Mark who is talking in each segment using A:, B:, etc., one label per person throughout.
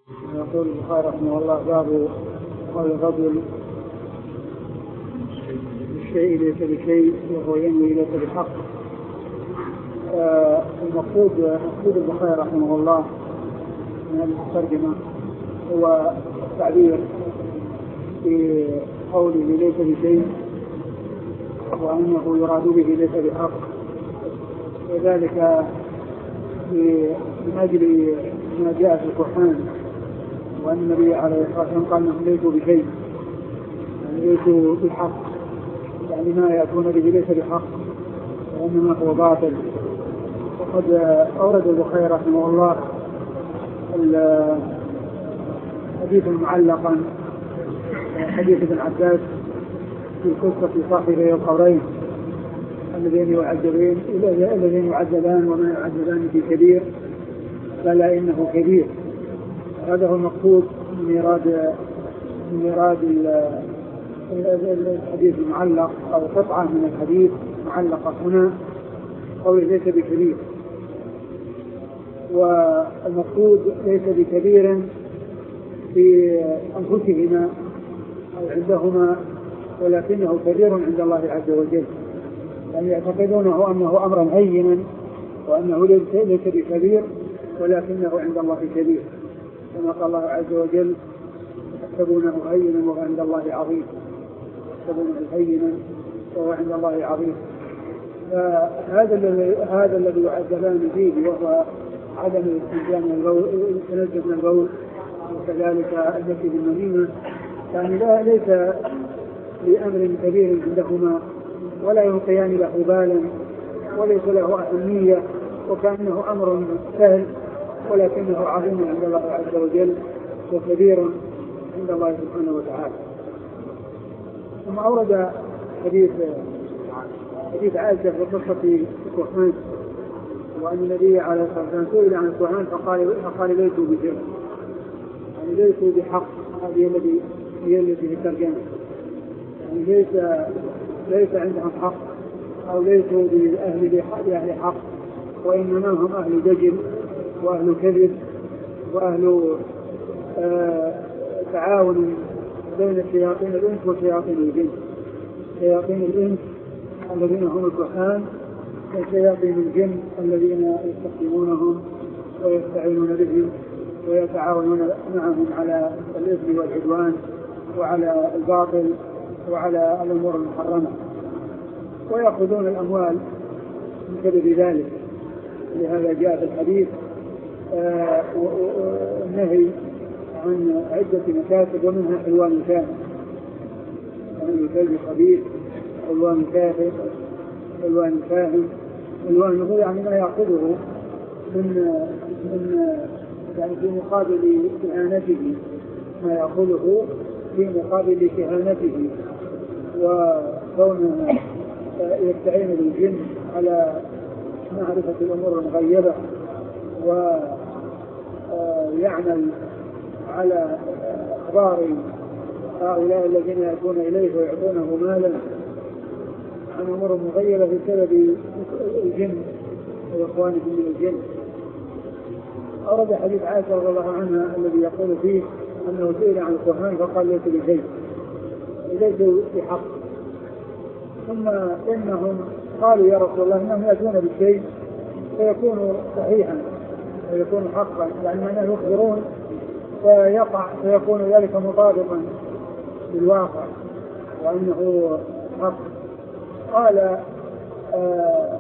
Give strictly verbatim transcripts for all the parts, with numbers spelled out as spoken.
A: يقول البخاري رحمه الله باب قول الرجل الشيء ليس بشيء وهو ينوي ليس بحق. آه المقصود مقصود البخاري رحمه الله من هذه الترجمة هو التعبير في قوله ليس بشيء وأنه يراد به ليس بحق، وذلك من أجل ما جاء في القرآن وأن النبي عليه الصلاة والسلام قال أنهم ليسوا بشيء، يعني ليسوا بحق، يعني ما يأتون به ليس بحق وإنما هو باطل. وقد أورد البخاري رحمه الله الحديث المعلقا حديث ابن عباس في قصة صاحبي القبرين الذين يعذبان الذين يعذبان وما يعذبان في كبير فلا إنه كبير. هذا هو المقصود من إيراد من إيراد الحديث المعلق أو قطعة من الحديث معلقة هنا قول ليس بكبير. والمقصود ليس بكبير في أنفسهما أو عندهما، ولكنه كبير عند الله عز وجل، يعني يعتقدونه أنه أمرا هينا وأنه ليس بكبير ولكنه عند الله كبير، كما قال الله عز وجل يحسبونه هينا وهو عند الله عظيم، يحسبونه هينا وهو عند الله عظيم. فهذا الذي هذا الذي يعذبان فيه وهو عدم الاستنجاء من البول، التنزه من البول، وكذلك التي بالمدينة، يعني لا ليس لأمر كبير عندهما ولا يلقيان له بالا وليس له أهمية، وكأنه أمر سهل ولكنه عظيم عند الله عز وجل وكبير عند الله سبحانه وتعالى. ثم أورد حديث حديث عائشة في قصة الكهان، وأن النبي عليه الصلاة والسلام سئل عن الكهان فقال فقال ليسوا بشيء، يعني ليسوا بحق. هذه التي هي التي في الترجمة، يعني ليس ليس عندهم حق أو ليسوا بأهل بأهل حق، وإنما هم أهل دجل وأهل كذب وأهل آه تعاون بين شياطين الإنس وشياطين الجن، شياطين الإنس الذين هم الكهان وشياطين الجن الذين يستخدمونهم ويستعينون بهم ويتعاونون معهم على الإثم والعدوان وعلى الباطل وعلى الأمور المحرمة، ويأخذون الأموال من سبب ذلك. لهذا جاء في الحديث آه النهي عن عدة مكاسب ومنها حلوان كافر، ومن الكلب خبيث، حلوان كافر، حلوان فاهم. حلوان هو يعني ما يأخذه من من يعني في مقابل كهانته، ما يأخذه في مقابل كهانته، وكونه يستعين بالجن على معرفة الأمور المغيبة ويعمل على أخبار هؤلاء الذين يأتون إليه ويعطونه مالا عن أمور مغيبة بسبب الجن وإخوانهم من الجن. أورد حديث عائشة رضي الله عنها الذي يقول فيه أنه سئل عن الكهان فقال ليس بشيء، ليسوا بحق. ثم إنهم قالوا يا رسول الله إنهم يأتون بالشيء فيكون صحيحا ويكون حقا، يعني أنهم يخبرون فيقع فيكون ذلك مطابقا بالواقع وأنه حق. قال آه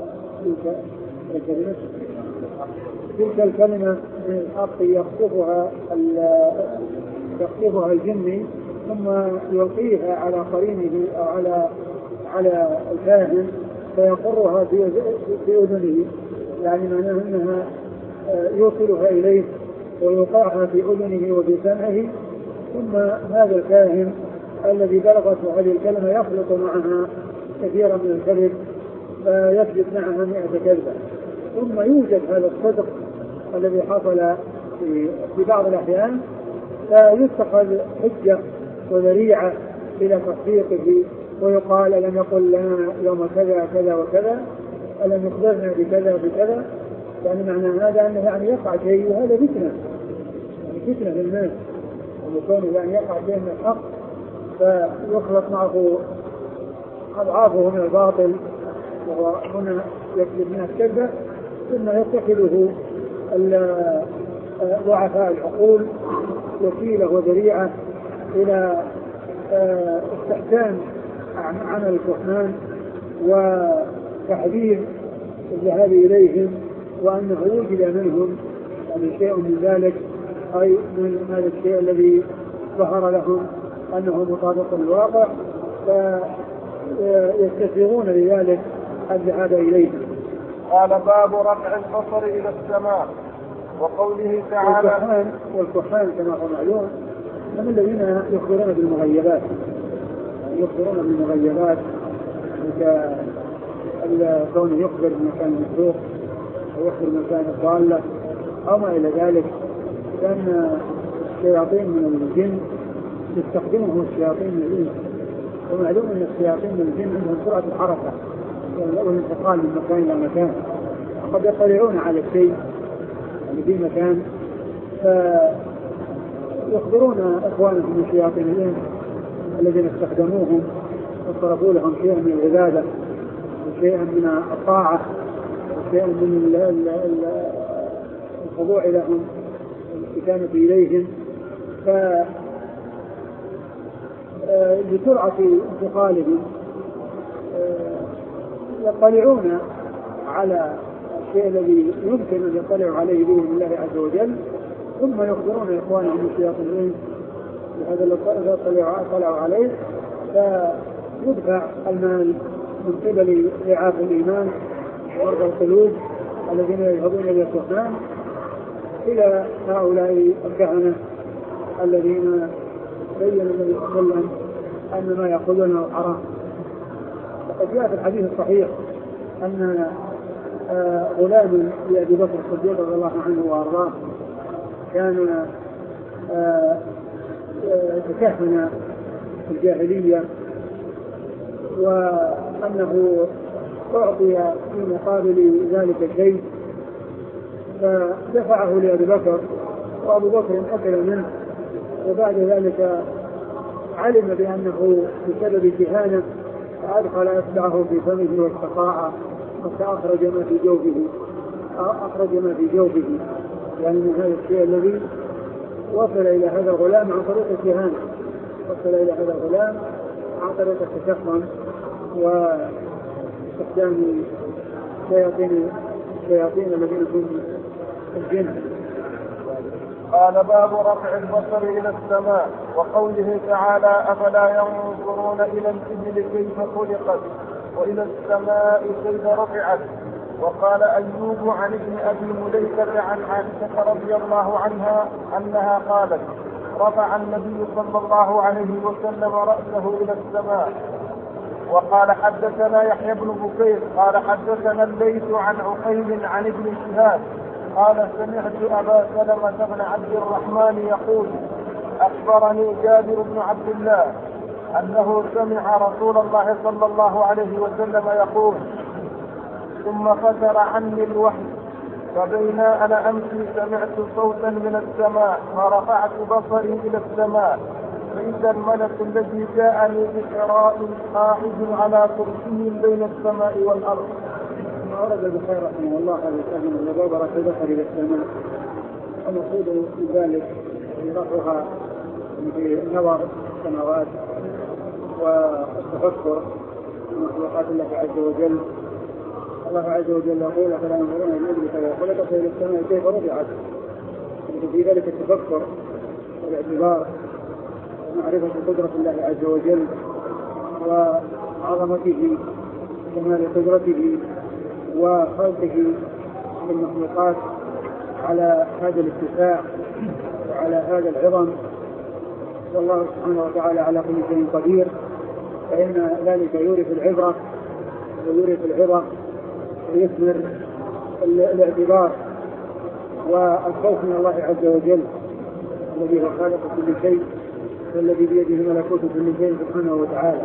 A: تلك الكلمة من الحق يخطفها يخطفها الجن ثم يلقيها على قرينه أو على على الكاهن فيقرها في أذنه، يعني معناه أنها يوصلها إليه ويوقعها في أذنه وفي سمعه، ثم هذا الكاهن الذي بلغته هذه الكلمة يخلط معها كثيرا من الكذب فيكذب معها مئة كذبة، ثم يوجد هذا الصدق الذي حصل في, في بعض الأحيان فيتخذ حجة وذريعة إلى تصديقه، ويقال ألم يقل لنا يوم كذا كذا وكذا، ألم يخبرنا بكذا بكذا، يعني معنى هذا أنه يعني يقع شيء وهذا فتنة، يعني فتنة للناس، وكونه أن يقع شيء من الحق فيخلط معه أضعافه من الباطل، وهو هنا يكذب من الكذب، ثم يتخذه ضعفاء العقول وسيلة وذريعة إلى استحسان عمل الكهان وتحذير الذهاب إليهم، وأنه وجد منهم يعني شيء من ذلك، أي من هذا الشيء الذي ظهر لهم أنه مطابق للواقع، فيستسيغون لذلك الذهاب إليهم.
B: قال باب رفع البصر إلى السماء وقوله تعالى.
A: والكهان, والكهان كما هو معلوم هم الذين يخبرون بالمغيبات، يعني يخبرون بالمغيبات كونه يخبر بمكان المخلوق أو يخبر بمكان الضالة أو ما إلى ذلك، لأن الشياطين من الجن يستخدمهم الشياطين من الإنس، ومعلوم أن الشياطين من الجن عندهم سرعة الحركة والانتقال من مكان إلى مكان، قد يطلعون على الشيء يعني في مكان فيخبرون إخوانهم من شياطين الإنس الذين استخدموهم وصرفوا لهم شيئا من العبادة وشيئا من الطاعة وشيئا من الخضوع لهم والاستكانة إليهم، فبسرعة انتقالهم يطلعون على الشيء الذي يمكن أن يطلعوا عليه بإذن الله عز وجل، ثم يخبرون إخوانهم من شياطين الإنس بهذا الذي طلعوا عليه، فيدفع المال من قبل رعاة الإيمان مرضى القلوب الذين يذهبون إلى الكهان إلى هؤلاء الكهنة الذين بين النبي صلى الله عليه وسلم أن ما يأخذونه حرام. وقد جاء في الحديث الصحيح أن غلام لأبي بكر الصديق رضي الله عنه وأرضاه كان تكهن في الجاهلية، وأنه أعطي في مقابل ذلك الشيء فدفعه لأبي بكر، وأبو بكر أكل منه، وبعد ذلك علم بأنه بسبب كهانة فأدخل أتبعه في فمه واستطاع حتى أخرج ما في جوفه أخرج ما في جوفه يعني من هذا الشيء الذي وصل إلى هذا الغلام عن طريق الكهانة، وصل إلى هذا الغلام عن طريق التشخم واستخدام شياطين الشياطين الذين هم الجن.
B: قال باب رفع البصر إلى السماء وقوله تعالى أفلا ينظرون إلى الإبل كيف خلقت وإلى السماء كيف رفعت. وقال أيوب عن ابن أبي مليكة عن عائشة رضي الله عنها أنها قالت رفع النبي صلى الله عليه وسلم رأسه إلى السماء. وقال حدثنا يحيى بن بكير قال حدثنا الليث عن عقيل عن ابن شهاب قال سمعت أبا سلمة بن عبد الرحمن يقول أخبرني جابر بن عبد الله أنه سمع رسول الله صلى الله عليه وسلم يقول ثم فتر عني الوحي فبينا أنا أمشي سمعت صوتا من السماء فرفعت بصري إلى السماء فإذا الملك الذي جاءني بحراء قاعد على كرسي بين السماء والأرض.
A: ورد البخاري رحمه الله هذا الكلام وباب رفع البصر إلى السماء، المقصود من ذلك رفعها في النظر السماوات والتفكر في مخلوقات الله عز وجل. الله عز وجل يقول فلا ينظرون إلى الإبل كيف خلقت إلى السماء كيف رفعت، في ذلك التفكر والاعتبار ومعرفة قدرة الله عز وجل وعظمته وكمال قدرته وخلقه للمخلوقات على هذا الاتساع وعلى هذا العظم، والله سبحانه وتعالى على كل شيء قدير، فإن ذلك يورث العبرة ويورث العظة ويثمر الاعتبار والخوف من الله عز وجل الذي هو خالق كل شيء والذي بيده ملكوت كل شيء سبحانه وتعالى.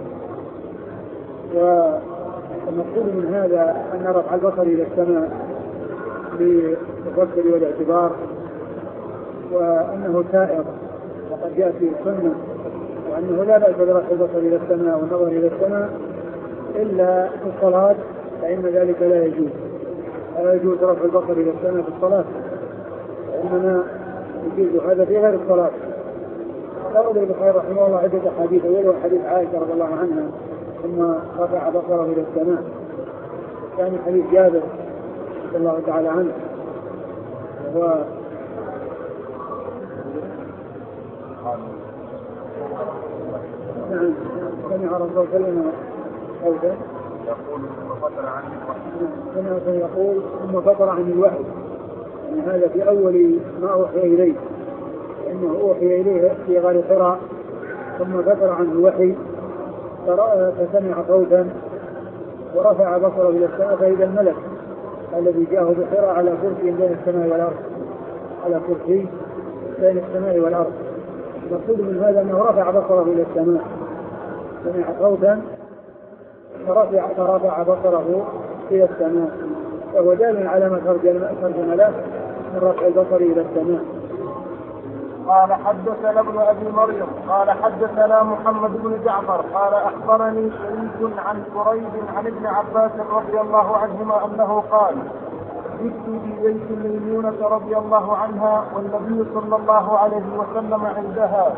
A: والمقصود من هذا أن رفع البصر إلى السماء للتفكر والاعتبار وأنه سائر وقد جاء في السنة، وأنه لا بأس برفع البصر إلى السماء والنظر إلى السماء إلا في الصلاة، فإن ذلك لا يجوز، لا يجوز رفع البصر إلى السماء في الصلاة، وإنما يجوز هذا في غير الصلاة. قال البخاري رحمه الله عدة حديث، أولها حديث عائشة رضي الله عنها ثم رفع بصره إلى السماء، ثاني حديث جابر رضي الله تعالى عنه و نعم سمع رسول الله صلى الله عليه وسلم قولا
B: يقول ثم فتر عن الوحي،
A: سمع يقول ثم فتر عن الوحي، يعني هذا في أول ما أوحي إليه، إنه أوحي إليه في غار حراء ثم فتر عنه الوحي فسمع صوتا ورفع بصره إلى السماء فإذا الملك الذي جاءه بحراء على كرسي بين السماء والأرض، على كرسي بين السماء والأرض. المقصود من هذا أنه رفع بصره إلى السماء، سمع صوتا فرفع, فرفع بصره إلى السماء، فهو دال على ما ترجم له من رفع البصر إلى السماء.
B: قال حدثنا ابن أبي مريم قال حدثنا محمد بن جعفر قال أخبرني شريك عن قريب عن ابن عباس رضي الله عنهما أنه قال جئت ببيت ميمونة رضي الله عنها والنبي صلى الله عليه وسلم عندها،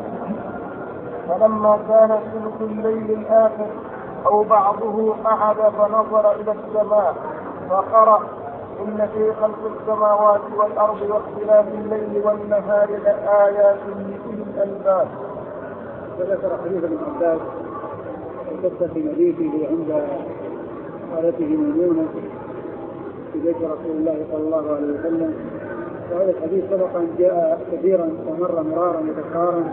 B: فلما كان ثلث الليل الآخر أو بعضه قعد فنظر إلى السماء فقرأ إن في خلق السماوات والأرض واختلاف الليل والنهار لآيات لأولي الألباب.
A: فذكر حديث ابن عباس قصة مجيئه عند خالته ميمونة في بيت رسول الله صلى الله عليه وسلم، وهذا الحديث سبق أن جاء كثيرا ومر مرارا وتكرارا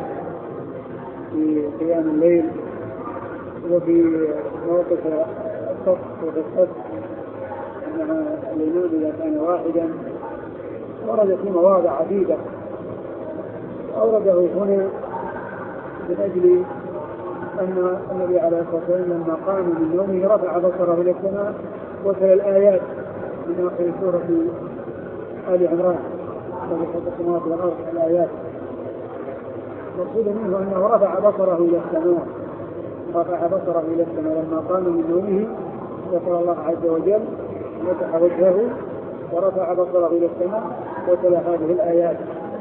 A: في قيام الليل وفي موقف الصف وفي الصف، أنها الإمام إذا كان واحدا ورد في مواضع عديدة، أورده هنا من أجل أن النبي عليه الصلاة والسلام لما قام من نومه رفع بصره إلى السماء وتلا الآيات من آخر سورة آل عمران خلق السماوات والأرض الآيات. مقصود منه أنه رفع بصره إلى السماء، رفع بصره إلى السماء لما قام من نومه ذكر الله عز وجل مسح وجهه ورفع بصره إلى السماء وتلا هذه الآيات،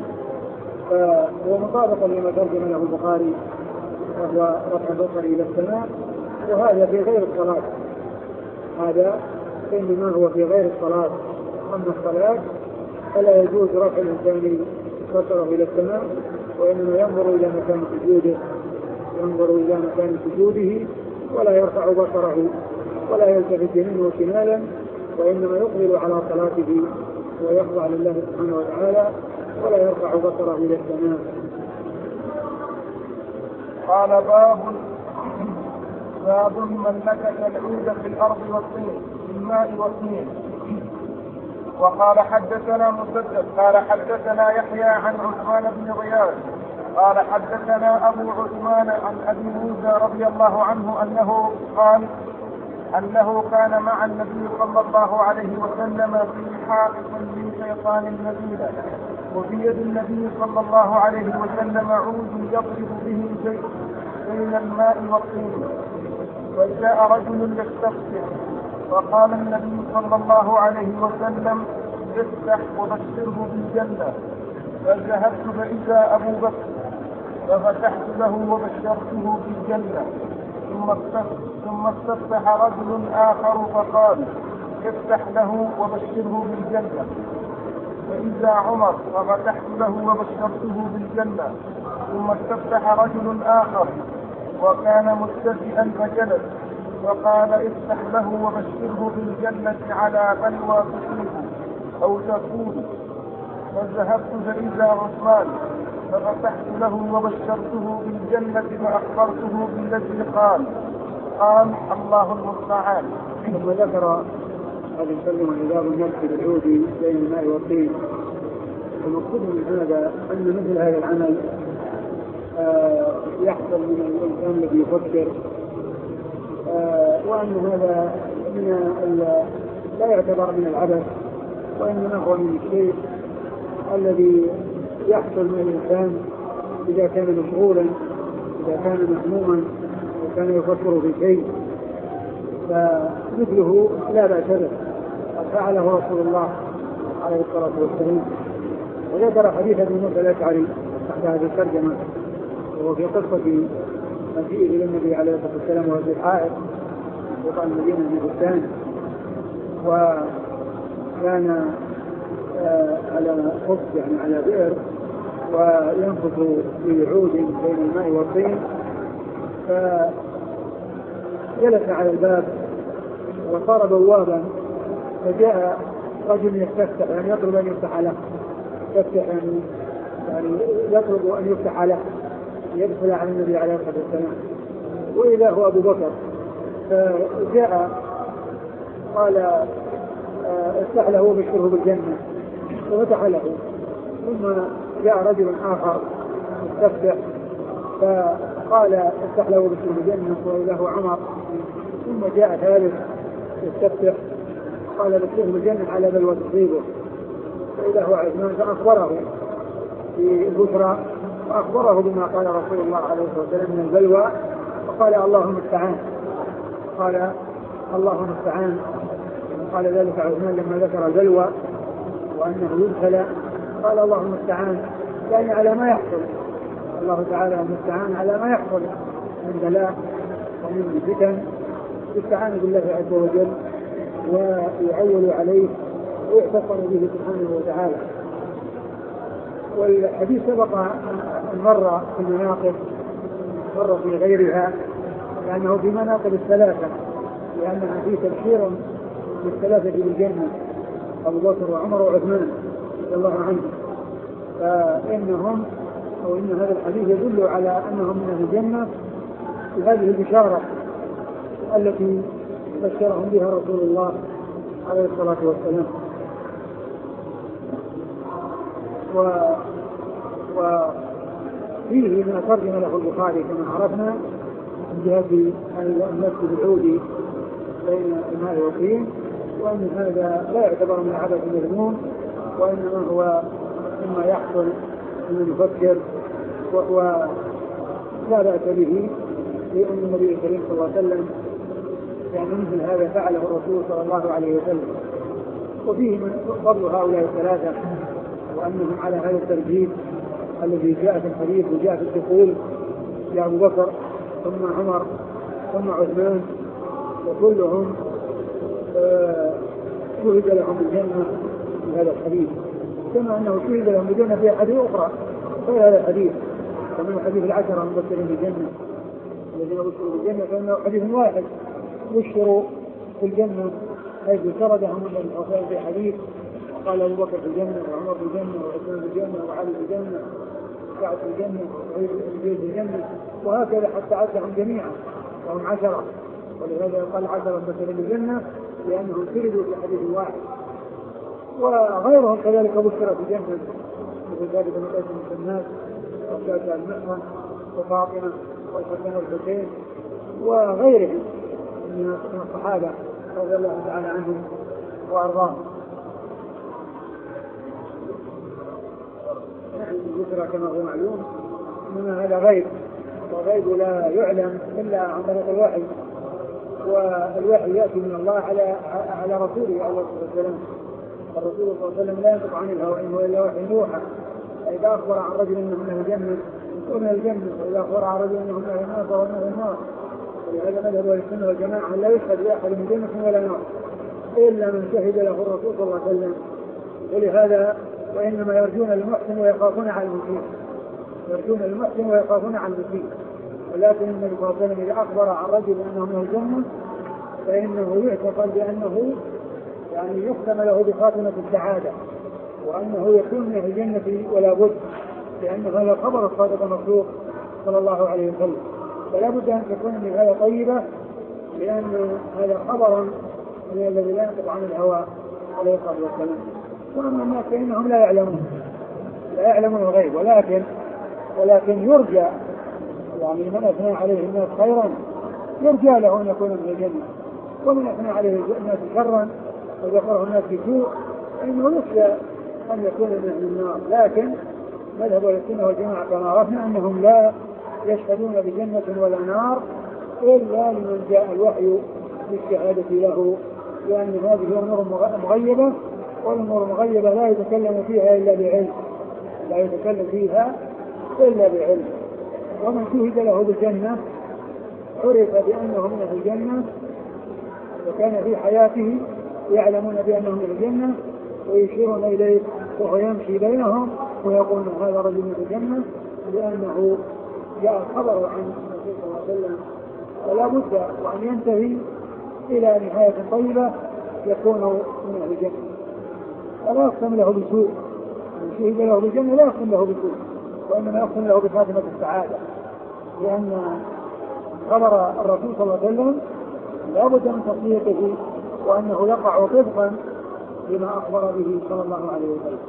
A: فهو مطابق لما ترجم له البخاري وهو رفع البصر إلى السماء، وهذا في غير الصلاة، هذا إنما هو في غير الصلاة. أما الصلاة فلا يجوز رفع الإنسان بصره إلى السماء، وإنما ينظر إلى مكان سجوده، ينظر إلى مكان سجوده ولا يرفع بصره ولا يلتفت يمينه وشمالا، وإنما يقبل على صلاته ويخضع لله سبحانه وتعالى ولا يرفع بصره إلى السماء.
B: قال باب باب من نكث العود في الأرض والطين في الماء والطين. وقال حدثنا مسدد قال حدثنا يحيى عن عثمان بن غياث قال حدثنا أبو عثمان عن أبي موسى رضي الله عنه أنه قال أنه كان مع النبي صلى الله عليه وسلم في حائط من شيطان المدينة، وفي يد النبي صلى الله عليه وسلم عود يضرب به شيء بين الماء والطين، وجاء رجل يستفتح فقال النبي صلى الله عليه وسلم افتح وبشره بالجنة، فذهبت فإذا أبو بكر ففتحت له وبشرته بالجنة، ثم ثم استفتح رجل آخر فقال افتح له وبشره بالجنة، فإذا عمر ففتحت له وبشرته بالجنة، ثم استفتح رجل آخر وكان متكئا فجلس فقال افتح له وبشره بالجنة على بلوى تصيب أو تكون، فذهبت فإذا عثمان ففتحت له وبشرته بالجنة فأخبرته بالذي قال قال الله المستعان.
A: ثم ذكر هذا الكلمة عذاب النفس بالعود بين الماء والطين. المقصود من هذا أن مثل هذا العمل آه يحصل من الإنسان الذي يفكر، آه وأن هذا من لا يعتبر من العبث، وإنما هو من الشيء الذي يحصل من الإنسان إذا كان مشغولا، إذا كان مهموما وكان يفكر في شيء، فمثله لا بأس به، قد فعله رسول الله عليه الصلاة والسلام. وذكر حديث ابن موسى الأشعري تحت هذه الترجمة، وهو في قصة مجيئه إلى النبي عليه الصلاة والسلام وهو في الحائط وقع المدينة من بستان، وكان آه على خف يعني على بئر وينفث في عود بين الماء والطين، فجلس على الباب وصار بوابا، فجاء رجل يستفتح يعني يطلب أن يفتح له، يفتح يعني, يعني يطلب أن يفتح له يدخل على النبي عليه الصلاة والسلام، وإذا هو أبو بكر. فجاء قال افتح له وبشره بالجنة، ففتح له. ثم جاء رجل آخر يستفتح فقال افتح له وبشره بالجنة، وإذا هو عمر. ثم جاء ثالث يستفتح قال بشره بالجنة على بلوى تصيبه، فإذا هو عثمان. فأخبره في البشرى وأخبره بما قال رسول الله عليه الصلاة والسلام من البلوى، وقال اللهم استعان، قال اللهم استعان. قال ذلك عثمان لما ذكر البلوى وأنه يبتلى، قال اللهم استعان، يعني على ما يحصل، الله تعالى المستعان على ما يحصل من بلاء ومن فتن، يستعان بالله عز وجل ويعول عليه ويعتصم به سبحانه وتعالى. والحديث سبق أن مر في المناقب، مر في غيرها، لأنه في مناقب الثلاثة، لأنها في تبشير بالثلاثة بالجنة، أبو بكر وعمر وعثمان رضي الله عنهم. فإنهم أو إن هذا الحديث يدل على أنهم من أهل الجنة بهذه البشارة التي بشرهم بها رسول الله عليه الصلاة والسلام. و وفيه ما ترجم له البخاري كما عرفنا من جهة المسجد العودي بين الماء والطين، وأن هذا لا يعتبر من عبث المذموم، وإنما هو مما يحصل من يفكر، ولا بأس به، لأن النبي الكريم صلى الله عليه وسلم يعني مثل هذا فعله الرسول صلى الله عليه وسلم. وفيه من فضل هؤلاء الثلاثة وأنهم على هذا الترجيب الذي جاء في الحديث وجاء في الدخول، يا أبو بكر ثم عمر ثم عثمان، وكلهم شهد لهم بالجنة في هذا الحديث، كما أنه شهد لهم بالجنة في حديث أخرى غير هذا الحديث، كما حديث العشرة المبشرين بالجنة الذين بشروا بالجنة، فإنه حديث واحد بشروا في الجنة، حيث سردهم النبي صلى الله عليه وسلم في حديث، قال أبو بكر في الجنة وعمر في الجنة وعثمان في الجنة وعلي في الجنة وسعد في الجنة وعيد في الجنة، وهكذا حتى عدهم جميعا وهم عشرة. ولهذا قال عشرة مثلا بالجنة لأنهم سردوا في حديث واحد. وغيرهم كذلك بشر في الجنة، مثل ذلك من أجل الناس وشاة المحرم وفاطمة والحسن والحسين وغيرهم من الصحابة رضي الله تعالى عنهم وأرضاهم. الذكرى كما هو معلوم إنما هذا غيب، وغيب لا يعلم إلا عن طريق الوحي، والوحي يأتي من الله على على رسوله عليه الصلاة والسلام. الرسول صلى الله عليه وسلم لا ينطق عن الهوى إن هو إلا وحي يوحى. فإذا أخبر عن رجل إنه من الجنة فمن الجنة، وإذا أخبر عن رجل إنه من النار فهو من النار. ولهذا مذهب أهل السنة والجماعة لا يشهد لأحد من جنة ولا نار إلا من شهد له الرسول صلى الله عليه وسلم. ولهذا وإنما يرجون المحسن ويخافون على المسيء، يرجون المحسن ويخافون على المسيء. ولكن النبي صلى الله عليه وسلم إذا أخبر عن رجل أنه من الجنة فإنه يعتقد بأنه يعني يختم له بخاتمة السعادة، وأنه يكون من الجنة ولا بد، لأن هذا الخبر الصادق المصدوق صلى الله عليه وسلم. فلا بد أن تكون النهاية طيبة، لأن هذا خبر الذي لا ينطق عن الهوى عليه الصلاة والسلام. وأما الناس فإنهم لا يعلمون لا يعلمون الغيب، ولكن ولكن يرجى يعني من أثنى عليه الناس خيرا يرجى له أن يكون من الجنة، ومن أثنى عليه الناس شرا وذكره الناس بسوء فإنه يخشى أن يكون من النار. لكن مذهب السنة والجماعة كما عرفنا أنهم لا يشهدون بجنة ولا نار إلا لمن جاء الوحي بالشهادة له، لأن هذه أمور مغيبة، والأمور المغيبة لا يتكلم فيها إلا بعلم، لا يتكلم فيها إلا بعلم. ومن شهد له بالجنة عرف بأنه من أهل الجنة، وكان في حياته يعلمون بأنه من الجنة ويشيرون إليه وهو يمشي بينهم ويقول هذا رجل من الجنة، لأنه جاء الخبر عن النبي صلى الله عليه وسلم. ولا بد وأن ينتهي إلى نهاية طيبة يكون من أهل الجنة، ولا يقسم له بسوء. من شهد له بالجنة لا يقسم له بسوء، وإنما يقسم له بخاتمة السعادة، لأن خبر الرسول صلى الله عليه وسلم لا بد من تصديقه، وأنه يقع طبقا لما أخبر به صلى الله عليه وسلم.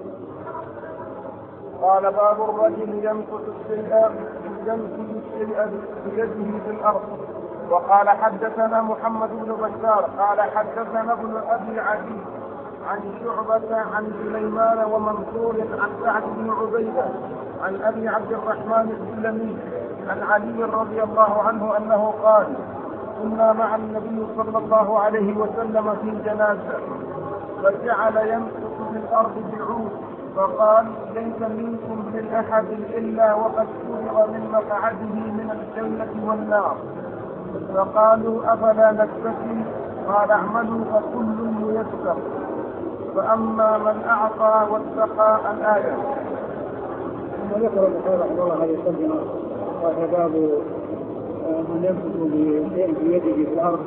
B: قال باب الرجل يمكث الشيء يمكث الشيء بيده في الأرض. وقال حدثنا محمد بن بشار قال حدثنا ابن أبي عدي عن شعبة عن سليمان ومنصور عن سعد بن عبيدة عن أبي عبد الرحمن السلمي عن علي رضي الله عنه أنه قال كنا مع النبي صلى الله عليه وسلم في جنازة فجعل يمكث في الأرض بعود فقال ليس منكم من أحد إلا وقد فرغ من مقعده من الجنة والنار. فقالوا أفلا نكتفي؟ قال اعملوا فكل ميسر فأما من أعطى واتقى الآية.
A: ثم ذكر البخاري رحمه الله هذه الترجمة وهي باب من يمسك بشيء في يده في الأرض.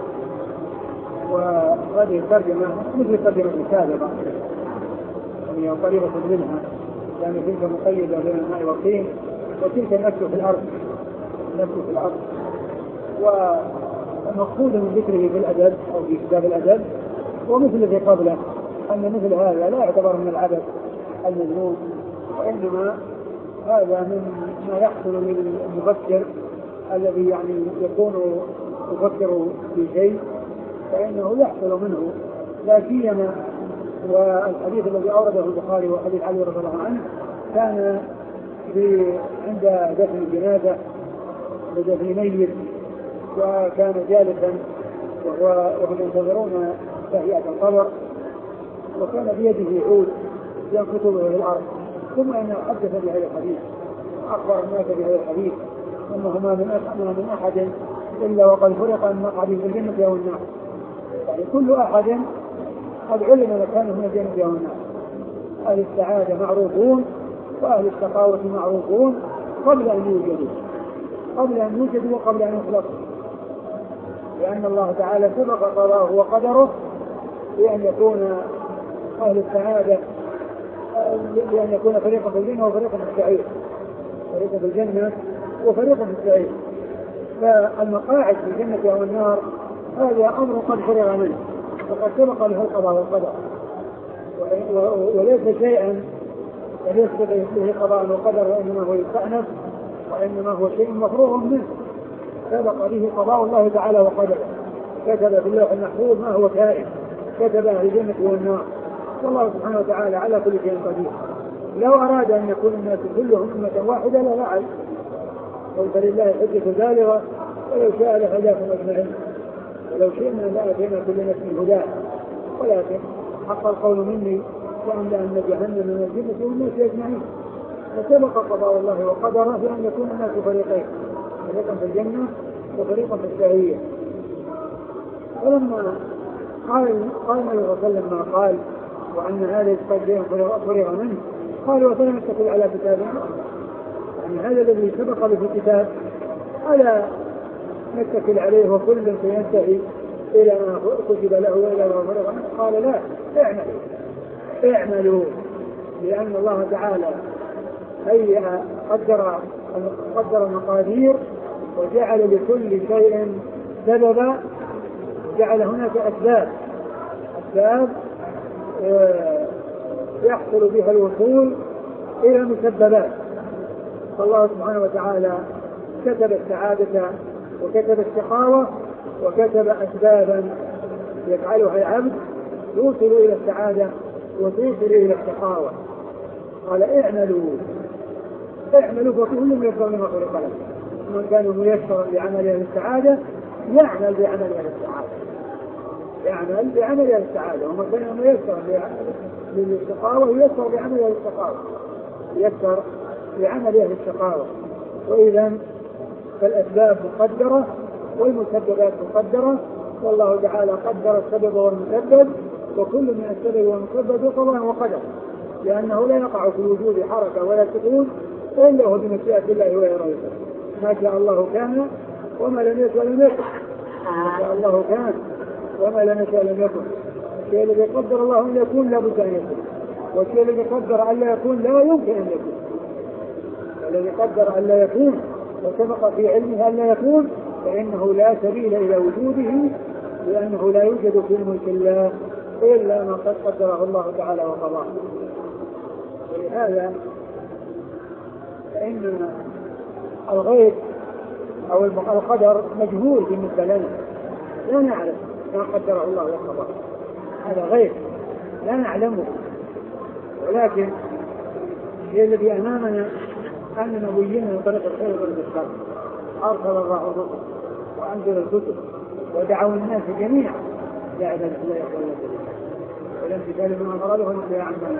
A: وهذه الترجمة مثل ترجمة السابقة يعني قريبة منها، يعني تلك مقيدة بين الماء والطين، وتلك النفس في الأرض النفس في الأرض. والمقصود من ذكره في الأدب أو في كتاب الأدب ومثل الذي قبله أن مثل هذا لا يعتبر من العبث المذموم، وإنما هذا من ما يحصل للمفكر الذي يعني يكون يفكر في شيء فإنه يحصل منه، لا سيما والحديث الذي أورده البخاري وحديث علي رضي الله عنه كان في عند دفن الجنازة بدفن ميت، وكان جالسا وهم ينتظرون تهيئة القبر، وكان بيده عود ينكت به في الأرض، ثم أنه حدث بهذا الحديث أخبر الناس بهذا الحديث أنه ما من من أحد إلا وقد فرق من مقعده في الجنة أو النار، يعني كل أحد قد علم مكانه من الجنة أو النار. أهل السعادة معروفون وأهل الشقاوة معروفون قبل أن يوجدوا قبل أن يوجدوا وقبل أن يخلقوا، لأن الله تعالى سبق قضاه وقدره بأن يكون أهل السعادة بأن يكون فريقا في الجنة وفريقا في السعير، فريقا في الجنة وفريقا في السعير. فالمقاعد في الجنة أو النار هذا أمر قد فرغ منه وقد سبق له القضاء والقدر، وليس شيئا يسبق به قضاء وقدر، وإنما هو يستأنف، وإنما هو شيء مفروغ منه سبق به قضاء الله تعالى وقدره، كتب في اللوح المحفوظ ما هو كائن، كتب أهل الجنة والنار، والله سبحانه وتعالى على كل شيء قدير. لو أراد أن يكون الناس كلهم أمة واحدة لفعل، فلله الحجة بالغة ولو شاء لهداكم أجمعين، ولو شئنا لآتينا كل نفس هداها، ولكن حق القول مني وأن جهنم من الجنة والناس أجمعين. فسبق قضاء الله وقدره بأن يكون الناس فريقين، فريقا في الجنة وفريقا في السعير. ولما قال قال النبي صلى الله عليه وسلم ما قال وأن هذا يستقدم فريق منه، قالوا وفلم نتكل على كتابه، يعني هذا الذي سبق به الكتاب ألا نتكل عليه وكل سينتهي إلى ما كتب له وإلى ما فرغ منه؟ قال لا، اعملوا اعملوا لأن الله تعالى هي قدر قدر المقادير وجعل لكل شيء سببا، جعل هناك أسباب أسباب يحصل بها الوصول إلى المسببات. فالله سبحانه وتعالى كتب السعادة وكتب الشقاوة وكتب أسبابا يفعلها العبد توصل إلى السعادة وتوصل إلى الشقاوة. قال اعملوا اعملوا فكل ميسر لما خلق له. من كان ميسرا لعمل اهل السعاده يعمل بعمل اهل السعاده يعمل بعمل اهل السعاده، ومن كان ميسرا للشقاوه ييسر بعمل اهل الشقاوه ييسر بعمل اهل الشقاوه. واذا فالاسباب مقدره والمسببات مقدره، والله تعالى قدر السبب والمسبب، وكل من السبب والمسبب قضاء وقدر، لأنه لا يقع في وجود حركة ولا سكون إلا هو بمشيئة الله وإرادته. ما شاء الله كان وما لم يشأ لم يكن. ما شاء الله كان وما لم يشأ لم يكن. الشيء الذي قدر الله أن يكون لا بد أن يكون، والشيء الذي قدر أن لا يكون لا يمكن أن يكون. الذي قدر أن لا يكون وسبق في علمه أن لا يكون فإنه لا سبيل إلى وجوده، لأنه لا يوجد في ملك الله إلا ما قد قدره الله تعالى وقضاه. ولهذا فإن الغيب أو القدر مجهول بالنسبة لنا، لا نعلم ما قدره الله وقضاه، هذا غيب لا نعلمه. ولكن الشيء الذي أمامنا أن نبينا من طريق الخير وطريق الشر. أرسل الله الرسل وأنزل الكتب ودعوا الناس جميعا لا عبادة الله يقول الله ولم تسالوا من أمراضه ونسي عما.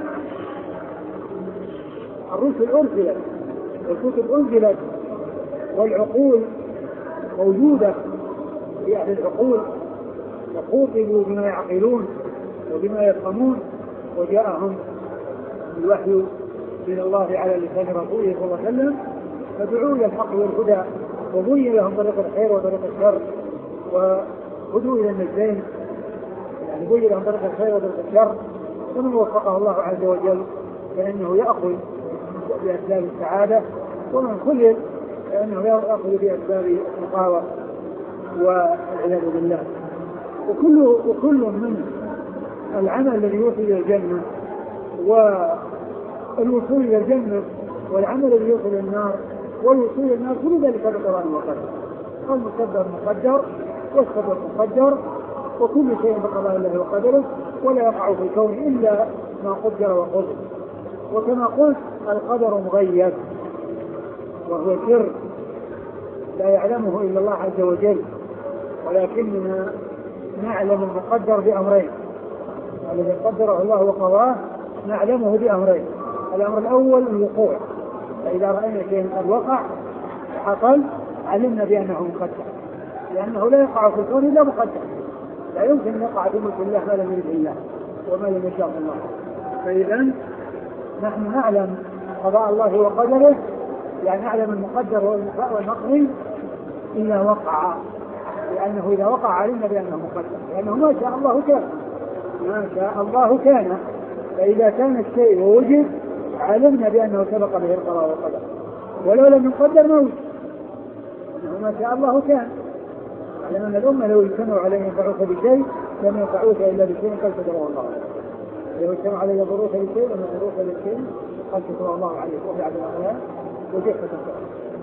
A: الرسل أرسلت والكتب أنزلت والعقول موجودة في أهل العقول، وخوطبوا بما يعقلون وبما يفهمون، وجاءهم الوحي من الله على لسان رسوله صلى الله عليه وسلم، فدعوا الى الحق والهدى وبين لهم طريق الخير وطريق الشر وهدوا الى النجدين، يعني بين لهم طريق الخير وطريق الشر. ومن وفقه الله عز وجل فانه ياخذ باسباب السعاده، ومن خذل فانه ياخذ باسباب الشقاوه والعياذ بالله. وكل وكل من العمل الذي يوصل الى الجنه والوصول الى الجنه والعمل الذي يوصل الى النار والوصول الى النار كل ذلك بقضاء وقدر. المقدر مقدر والسبب مقدر، وكل شيء بقضاء الله وقدره، ولا يقع في الكون الا ما قدر وقدر. وكما قلت القدر مغيب وهو سر لا يعلمه الا الله عز وجل، ولكننا نعلم المقدر بامرين. الذي قدره الله وقضاه نعلمه بأمرين. الأمر الأول الوقوع، فإذا رأينا شيء قد وقع حصل علمنا بأنه مقدر، لأنه لا يقع في الكون إلا مقدر، لا يمكن أن يقع في ملك الله ما لم يرد الله وما لم يشاء الله. فإذا نحن نعلم قضاء الله وقدره، يعني نعلم المقدر والمقضي إذا وقع، لأنه إذا وقع علمنا بأنه مقدر، لأنه ما شاء الله كان ما شاء الله كان. فإذا كان الشيء ووجد علمنا بأنه سبق به القضاء والقدر، ولو لم يقدر ما وجد، إنه ما شاء الله كان. علم أن الأمة لو اجتمعوا عليه ينفعوك بشيء لم ينفعوك إلا بشيء قد كتبه الله عليه. لو اجتمعوا عليه يضروك بشيء لم يضروك بشيء قد كتبه الله عليه وفي عبد الأغلال وجهة الكتاب.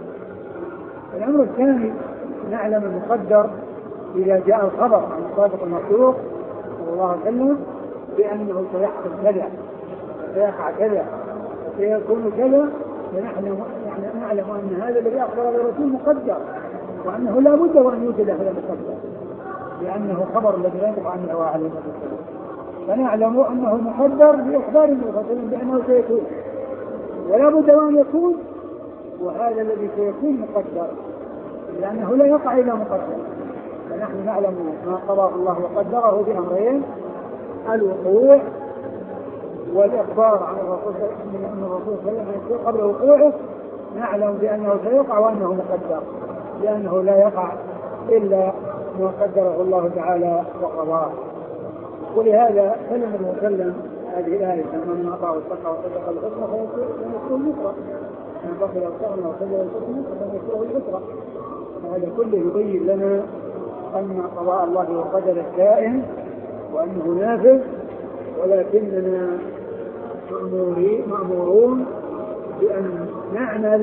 A: الأمر الثاني نعلم المقدر إذا جاء الخبر عن الصادق المصدوق صلى الله عليه وسلم بأنه سيحصل كذا سيقع كذا سيكون كذا، فنحن نعلم أن هذا الذي أخبر الرسول مقدر، وأنه لا بد وأن يوجد هذا المقدر، لأنه خبر الذي لا ينطق عنه الهوى عليه الصلاة والسلام. فنعلم أنه مقدر بإخبار النبي صلى الله عليه وسلم بأنه سيكون ولا بد وأن يكون، وهذا الذي سيكون مقدر لأنه لا يقع إلا مقدر. فنحن نعلم ما قضاه الله وقدره بأمرين: الوقوع والإخبار عن الرسول من الرسول صلى الله عليه وسلم قبل وقوعه نعلم بأنه سيقع وأنه مقدر، لأنه لا يقع إلا ما قدره الله تعالى وقضاه. ولهذا كلم المسلم هذه الآية: من أطاع واتقى وصدق بالحسنى فيكون يسرا، من بخل واستغنى وصدق بالحسنى فيكون يسرا. هذا كله يبين لنا أن قضاء الله وقدر الكائن وأنه نافذ، ولكننا مأمورون بأن نعمل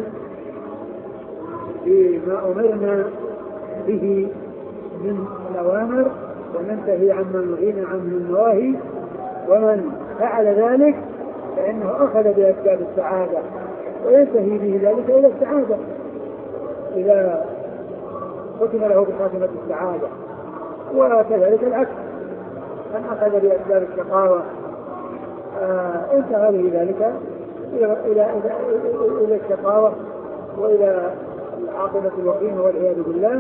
A: بما أمرنا به من الأوامر وننتهي عما نهينا عنه من النواهي. ومن فعل ذلك فإنه أخذ بأسباب السعادة وينتهي به ذلك إلى السعادة إذا ختم له بخاتمة السعادة. وكذلك العكس، من أخذ بأسباب الشقاوة آه انتهى به ذلك إلى إلى إلى الشقاوة وإلى العاقبة الوخيمة والعياذ بالله.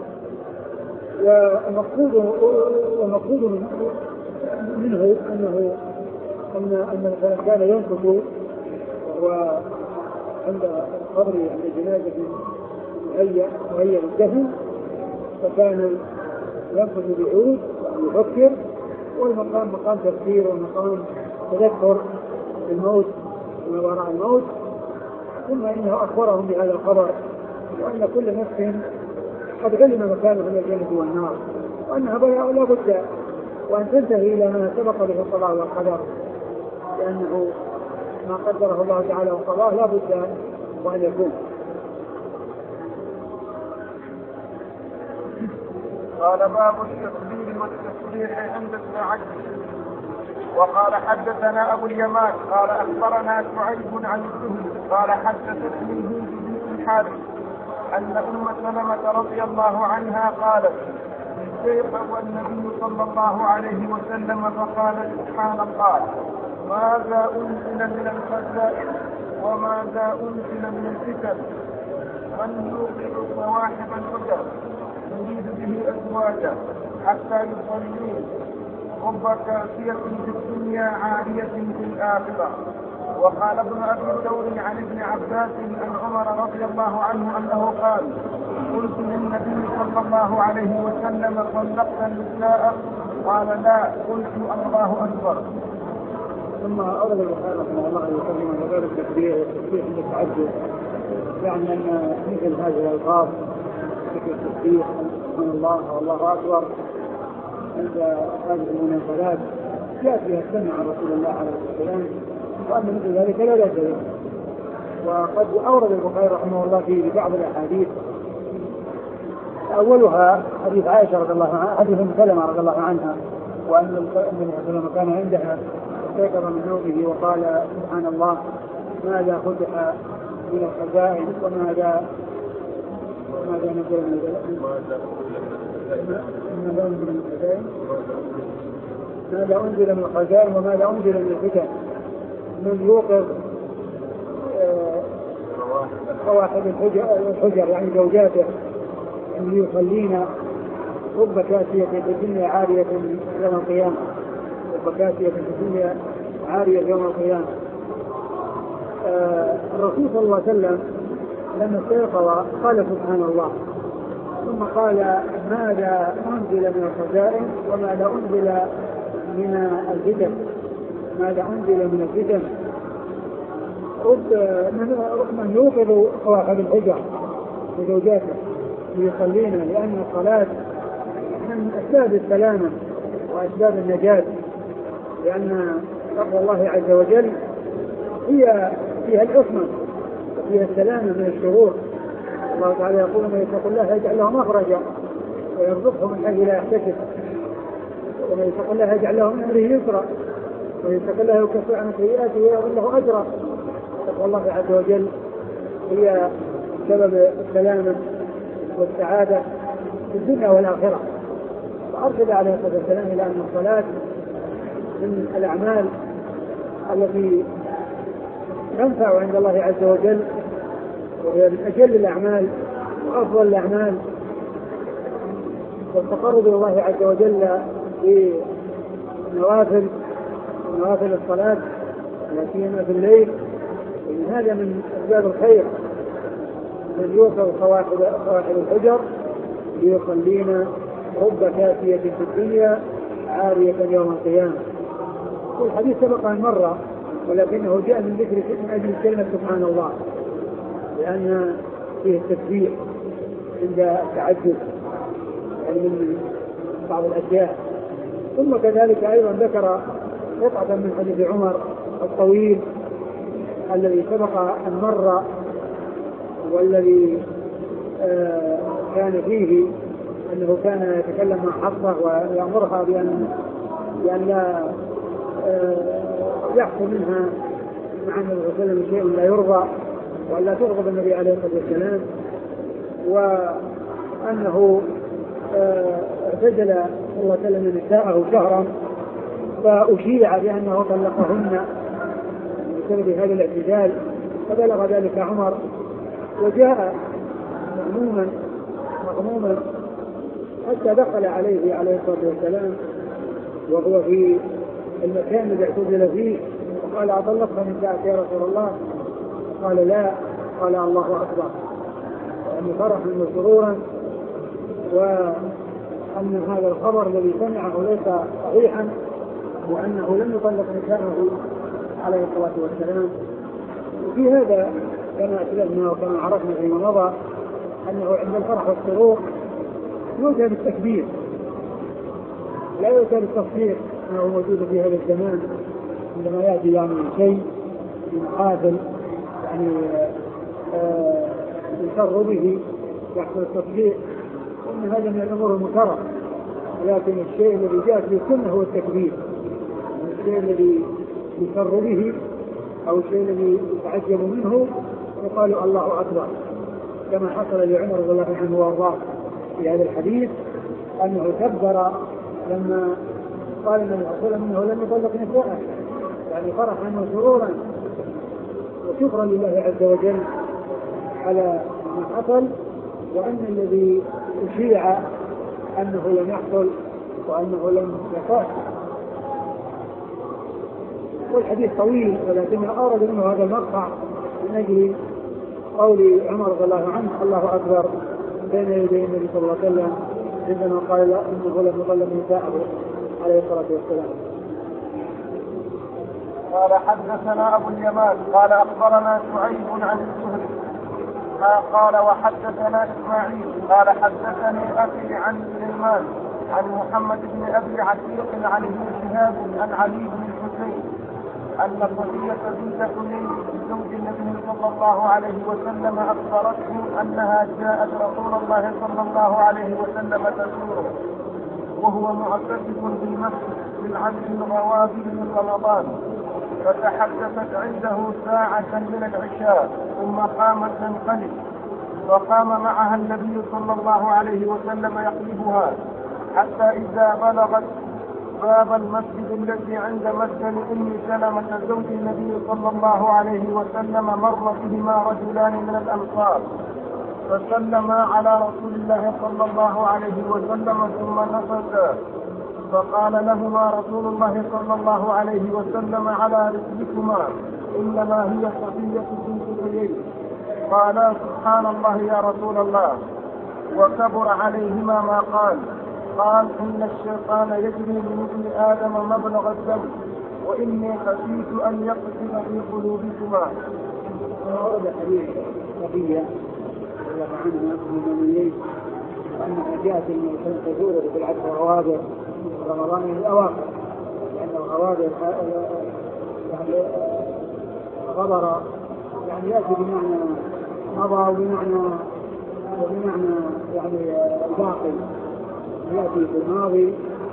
A: والمقصود والمقصود منه أنه أن أن الإنسان كان ينكت وعند القبر عند جنازة مهيأ مهيأ للدفن، فكان ينكت بعود ويفكر، والمقام مقام تفكير ومقام تذكر الموت وما وراء الموت. ثم إنه أخبرهم بهذا الخبر وأن كل نفس قد علم مكانه من الجنة والنار، وأنها لا بد وأن تنتهي إلى ما سبق به القضاء والقدر، لأنه ما قدره الله تعالى وقضاه لا بد وأن يكون.
B: قال باب التكبير والتسبيح عند التعجب. وقال حدثنا أبو اليمان قال أخبرنا شعيب عن الزهري قال حدثتني هند بن الحارث أن أم سلمة رضي الله عنها قالت استيقظ النبي صلى الله عليه وسلم فقال سبحان الله ماذا أنزل من الخزائن وماذا أنزل من الفتن من يوقظ صواحب الحجر يريد به أزواجا حتى يصلين رب كاسية في الدنيا عارية في الآخرة. وقال ابن أبي ثور عن ابن عباس عن عمر رضي الله عنه أنه قال قلت للنبي صلى الله عليه وسلم طلقت النساء قال لا قلت الله أكبر.
A: ثم أورد البخاري رحمه الله يكلم عن باب التكبير والتسبيح عند التعجب، يعني أن مثل هذه الألفاظ ذكر التسبيح سبحان الله والله أكبر عند هذه المناسبات جاءت فيها السنة عن رسول الله عليه الصلاة والسلام، وأن مثل ذلك لا بأس به. وقد أورد البخاري رحمه الله في بعض الأحاديث، أولها حديث عائشة رضي الله عنها، حديث أم سلمة رضي الله عنها، وأن النبي صلى الله عليه وسلم كان عندها استيقظ من نومه وقال سبحان الله ماذا فتح من الخزائن وماذا ماذا نزل من ماذا أنزل من الخزائن ماذا أنزل من الخزائن وماذا أنزل من الفتن من يوقظ رواحب الحجر يعني زوجاته اللي يصلين رب كاسية في الدنيا عارية يوم القيامة رب كاسية في الدنيا عارية يوم القيامة. آه الرسول صلى الله عليه وسلم لما استيقظ قال سبحان الله، ثم قال ماذا أنزل من الخزائن وماذا أنزل من الفتن ماذا أنزل من الفتن رب من يوقظ رواحب الحجر لزوجاته ليصلين، لأن الصلاة من أسباب السلامة وأسباب النجاة، لأن تقوى الله عز وجل هي فيها العصمة وفيها السلامة من الشرور. الله تعالى يقول من يتق الله يجعل له مخرجا ويرزقه من حيث لا يحتسب، ومن يتق الله يجعل له من أمره يسرا، ومن يتق الله يكفر عن سيئاته ويغفر له أجرا. تقوى الله عز وجل هي سبب السلامة والسعادة في الدنيا والآخرة. فأرشد عليه الصلاة والسلام إلى أن الصلاة من الأعمال التي تنفع عند الله عز وجل، وهي من أجل الأعمال وأفضل الأعمال، والتقرب إلى الله عز وجل في نوافل نوافل الصلاة لا سيما في الليل، ومن هذا من أسباب الخير من يوقظ صواحب الحجر ليصلين رب كاسية في الدنيا عارية يوم القيامة. والحديث سبق أن مر، ولكنه جاء من ذكر من أجل كلمة سبحان الله، لأن فيه التسبيح عند التعجب يعني من بعض الأشياء. ثم كذلك أيضا ذكر قطعة من حديث عمر الطويل الذي سبق أن مر، والذي آه كان فيه أنه كان يتكلم مع حفصة ويأمرها بأن بأن لا آه يحصل منها مع النبي صلى الله عليه وسلم شيء لا يرضى ولا تغضب النبي عليه الصلاة والسلام، وأنه اعتزل صلى الله عليه وسلم نساءه شهرا فأشيع بأنه طلقهن بسبب هذا الاعتزال، فبلغ ذلك عمر وجاء مغموما مغموما حتى دخل عليه عليه الصلاة والسلام وهو في المكان الذي اعتزل فيه وقال أطلقت نساءك يا رسول الله؟ قال لا. قال الله أكبر، يعني فرحا وسرورا، وأن هذا الخبر الذي سمعه ليس صحيحا وأنه لم يطلق نساءه عليه الصلاة والسلام. وفي هذا كما أسلفنا وكما عرفنا فيما مضى أنه عند الفرح والسرور يؤتى بالتكبير لا يؤتى بالتصفيق ما هو موجود في هذا الزمان عندما يأتي يعني شيء من قابل يعني آه يسر به يحصل التصفيق، وأن هذا من الأمور المكرهة، ولكن الشيء الذي جاء في السنة هو التكبير، الشيء الذي يسر به أو الشيء الذي يتعجب منه يقال الله أكبر، كما حصل لعمر رضي الله عنه وارضاه في هذا الحديث أنه كبر لما قال النبي صلى الله عليه وسلم أنه لم يطلق نساءه، يعني فرحا وسرورا وشكرا لله عز وجل على ما حصل، وأن الذي أشيع أنه لم يحصل وأنه لم يقع. والحديث طويل ولكن أورد منه هذا المقطع من أجل قول عمر رضي الله عنه الله أكبر بين يدي النبي صلى الله عليه وسلم عندما قال إنه لم يطلق نساءه عليه الصلاة والسلام.
B: قال حدثنا أبو اليمان قال أخبرنا شعيب عن الزهري قال وحدثنا إسماعيل قال حدثني أبي عن سليمان عن محمد بن أبي عتيق عن ابن شهاب عن علي بن الحسين أن صفية بنت حيي زوج النبي صلى الله عليه وسلم أخبرته أنها جاءت رسول الله صلى الله عليه وسلم تزوره وهو معتكف بالمسجد في العشر الغوابل من رمضان، فتحدثت عنده ساعة من العشاء ثم قامت تنقلب، فقام معها النبي صلى الله عليه وسلم يقلبها حتى إذا بلغت باب المسجد الذي عند مسجد أم سلمة زوج النبي صلى الله عليه وسلم مر بهما رجلان من الأنصار فسلما على رسول الله صلى الله عليه وسلم ثم نفسا، فقال لهما رسول الله صلى الله عليه وسلم على رسلكما إنما هي صفية بنت حيي. قالا سبحان الله يا رسول الله، وكبر عليهما ما قال. قال إن الشيطان يجري من ابن آدم مبلغ الدم وإني خشيت أن يقتل في قلوبكما.
A: ورد حديث صفية رضي الله عنها من المؤمنين أنها جاءت من تزوره في العشر الغوابر رمضان الأواخر، لأن الغوابر يعني غبر يعني يأتي بمعنى مضى وبمعنى وبمعنى يعني الباقي، يأتي في الماضي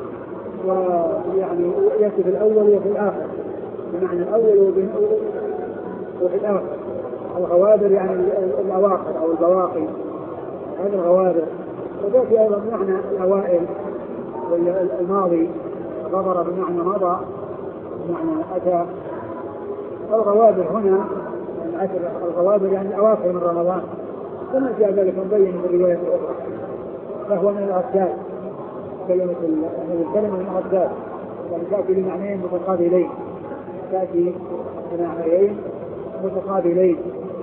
A: ويعني يأتي في الأول وفي الآخر، بمعنى الأول وفي الآخر. الغوابر يعني الأواخر أو البواقي، هذا الغوابر. وتأتي أيضا بمعنى الأوائل والماضي، غبر بمعنى مضى بمعنى أتى. الغوابر هنا العشر الغوابر يعني الأواخر من رمضان، كما جاء ذلك مبين من الرواية الأخرى، فهو من الأغداد، كلمة الكلمة من الأغداد، يعني تأتي بمعنيين متقابلين، تأتي بمعنيين متقابلين.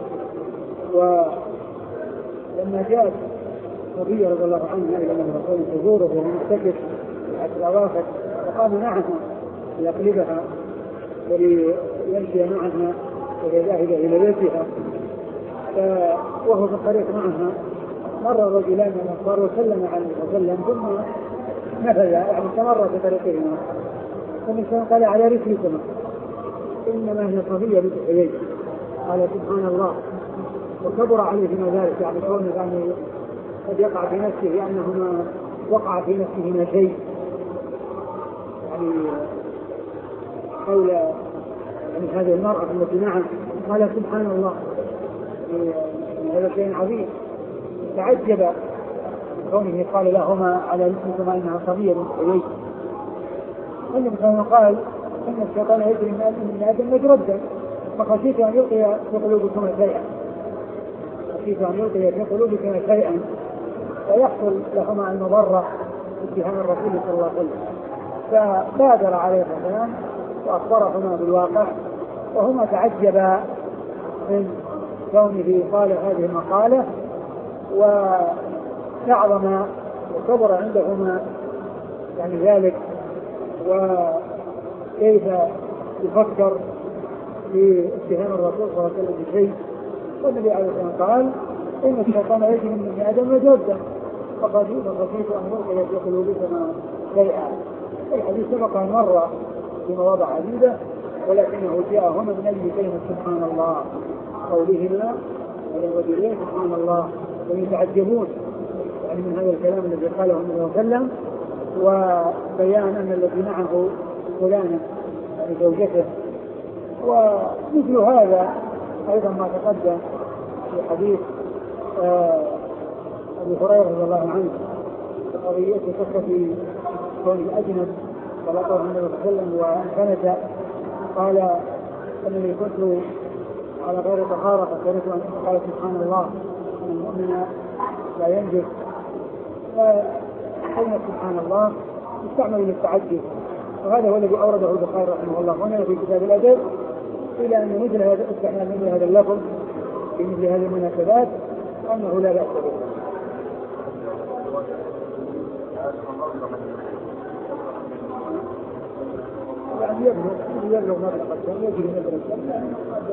A: ولما جاءت صفية رضي الله عنها إلى النبي صلى الله عليه وسلم تزوره وهو معتكف في العشر الأواخر، فقام معها ليقلبها وليمشي معها وهي ذاهبة إلى بيتها، وهو في الطريق معها مر رجلان من الأنصار وسلم عليه وسلم ثم نفذ يعني استمر في طريقهما، ثم قال على رسلكما إنما هي صفية بنت حيي. قال سبحان الله، وكبر عليهما ذلك، يعني كونه يعني قد يقع في نفسه أنهما وقع في نفسهما شيء، يعني قول يعني هذه المرأة التي معه قال سبحان الله هذا شيء عظيم. تعجب كونه قال لهما على مثل انها صبيه بنت حويج. النبي صلى الله عليه وسلم قال ان الشيطان يجري من ادم مجردا فخشيت ان يلقي في قلوبكم شيئا خشيت ان يلقي في قلوبكم شيئا فيحصل لهما المضره باتهام الرسول صلى الله عليه وسلم. فبادر عليه السلام واخبرهما بالواقع وهما تعجبا من كونه قال هذه المقاله وتعظم وكبر عندهما يعني ذلك وكيف يفكر في اتهام الرسول صلى الله عليه وسلم بشيء. والنبي عليه الصلاه والسلام قال ان الشيطان يجري من ابن ادم مجردا فخشيت ان يلقي في قلوبكما شيئا. الحديث سبق ان مر في مواضع عديده ولكنه جاء هنا من اجل كلمه سبحان الله قولهما على الرجلين سبحان الله ويتعجبون يعني من هذا الكلام الذي قاله النبي صلى الله عليه وسلم وبيان ان الذي معه فلانا يعني زوجته. ومثل هذا ايضا ما تقدم في حديث آه ابي هريره رضي الله عنه قضيته قصه كونه اجنب طلقه النبي صلى الله عليه وسلم وانكنت قال انني كنت على غير طهارة فكرت أن قال سبحان الله أن المؤمن لا ينجس. فكلمة سبحان الله يستعمل للتعجب وهذا هو الذي أورده البخاري رحمه الله هنا في كتاب الأدب إلى أن مثل هذا استعمال مثل هذا اللفظ في مثل هذه المناسبات أنه لا بأس به. يعني يبلغ يبلغ مبلغ الدم يجري مبلغ الدم.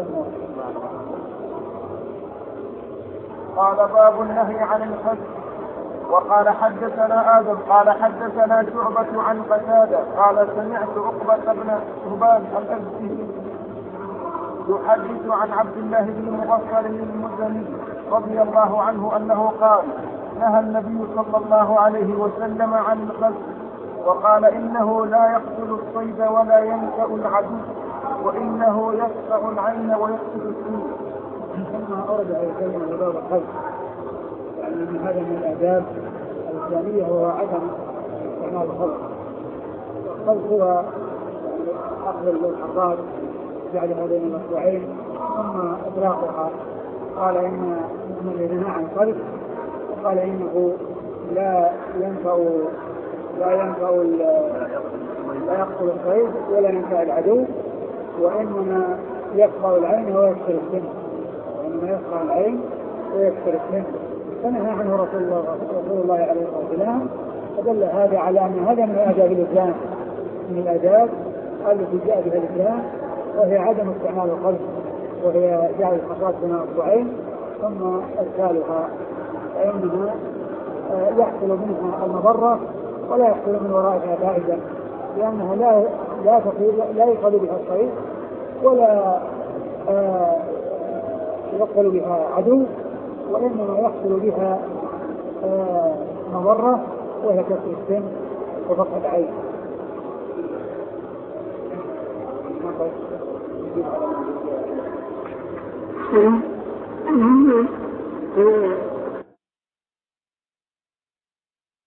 B: قال باب النهي عن الخزف. وقال حدثنا آدم قال حدثنا شعبة عن قتادة قال سمعت عقبة بن شهبان الأزدي يحدث عن عبد الله بن مغفر المزني رضي الله عنه أنه قال نهى النبي صلى الله عليه وسلم عن الخزف وقال إنه لا يقتل الصيد ولا ينكأ العدو وإنه يقطع العين ويقتل السن.
A: ثم أورد أي كلمة لباب الخزف يعني من هذا من الآداب الإسلامية هو عدم استعمال الخزف. الخزف هو يعني أخذ الحرات جعل هذين المقطوعين ثم إطلاقها. قال إن الذي نهى عن الخزف وقال إنه لا ينفع لا ينفع لا يقتل الصيد ولا ينفع العدو وإنما يقطع العين ويكسر السن وإنما يقطع العين ويكسر السن. فنهى عنه رسول الله رسول الله عليه الصلاة والسلام. فدل هذا على أن هذا من آداب الإسلام من الآداب التي جاء بها الإسلام وهي عدم استعمال الخزف وهي جعل الحصاد بين الأصبعين ثم إرسالها فإنها يحصل منها المضرة ولا يحصل من ورائها فائدة لأنها لا لا لا يقل بها الصيد ولا آه يقل بها عدو وإنما يحصل بها آه مضرة وهي كسر السن وفقد العين.